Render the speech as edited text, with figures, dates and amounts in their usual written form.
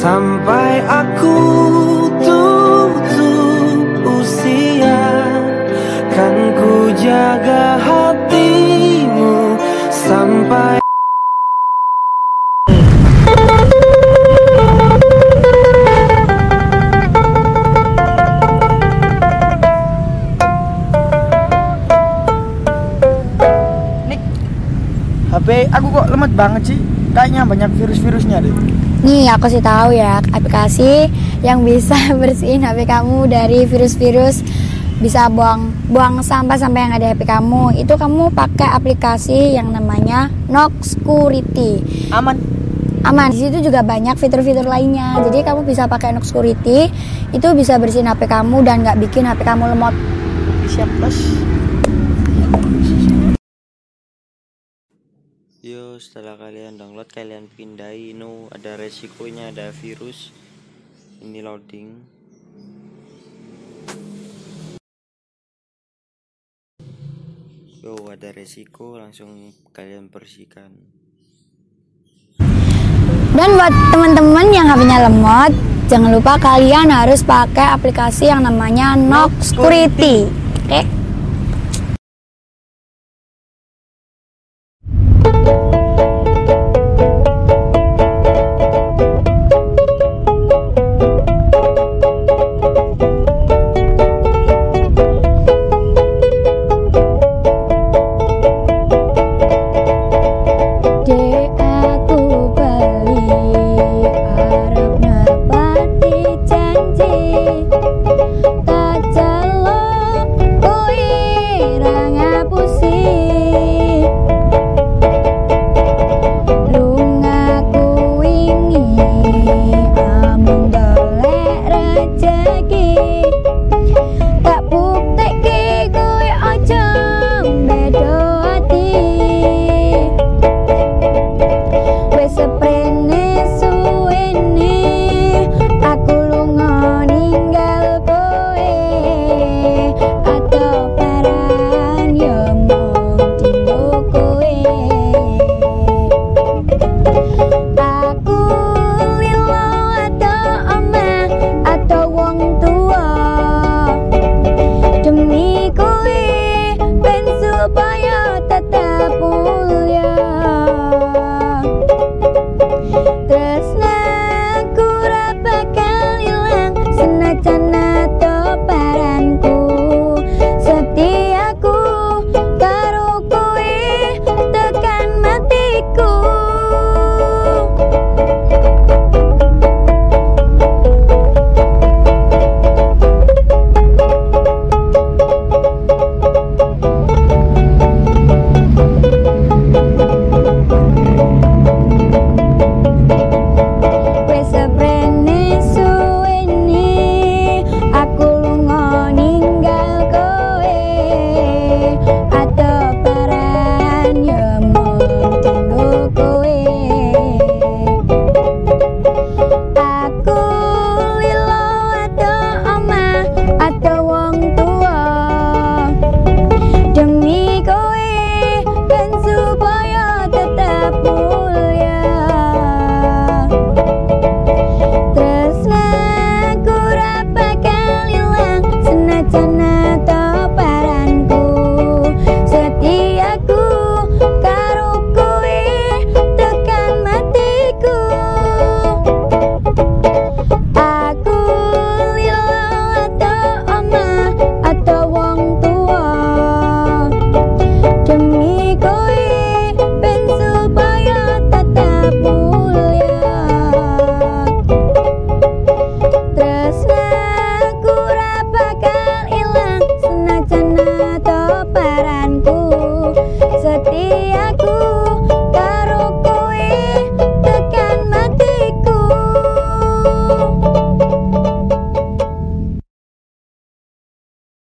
sampai aku tutup usia, kan ku jaga hatimu sampai. HP aku kok lemot banget sih, kayaknya banyak virus-virusnya deh. Nih aku sih tahu ya, aplikasi yang bisa bersihin HP kamu dari virus-virus, bisa buang sampah sampai yang ada HP kamu. Itu kamu pakai aplikasi yang namanya Noxcurity. Aman. Di situ juga banyak fitur-fitur lainnya. Jadi kamu bisa pakai Noxcurity, itu bisa bersihin HP kamu dan nggak bikin HP kamu lemot. Siap bos. Yo, setelah kalian download, kalian pindahin. Ada resikonya, ada virus. Ini loading. Yo, ada resiko, langsung kalian bersihkan. Dan buat teman-teman yang HP-nya lemot, jangan lupa kalian harus pakai aplikasi yang namanya Noxcurity. Oke?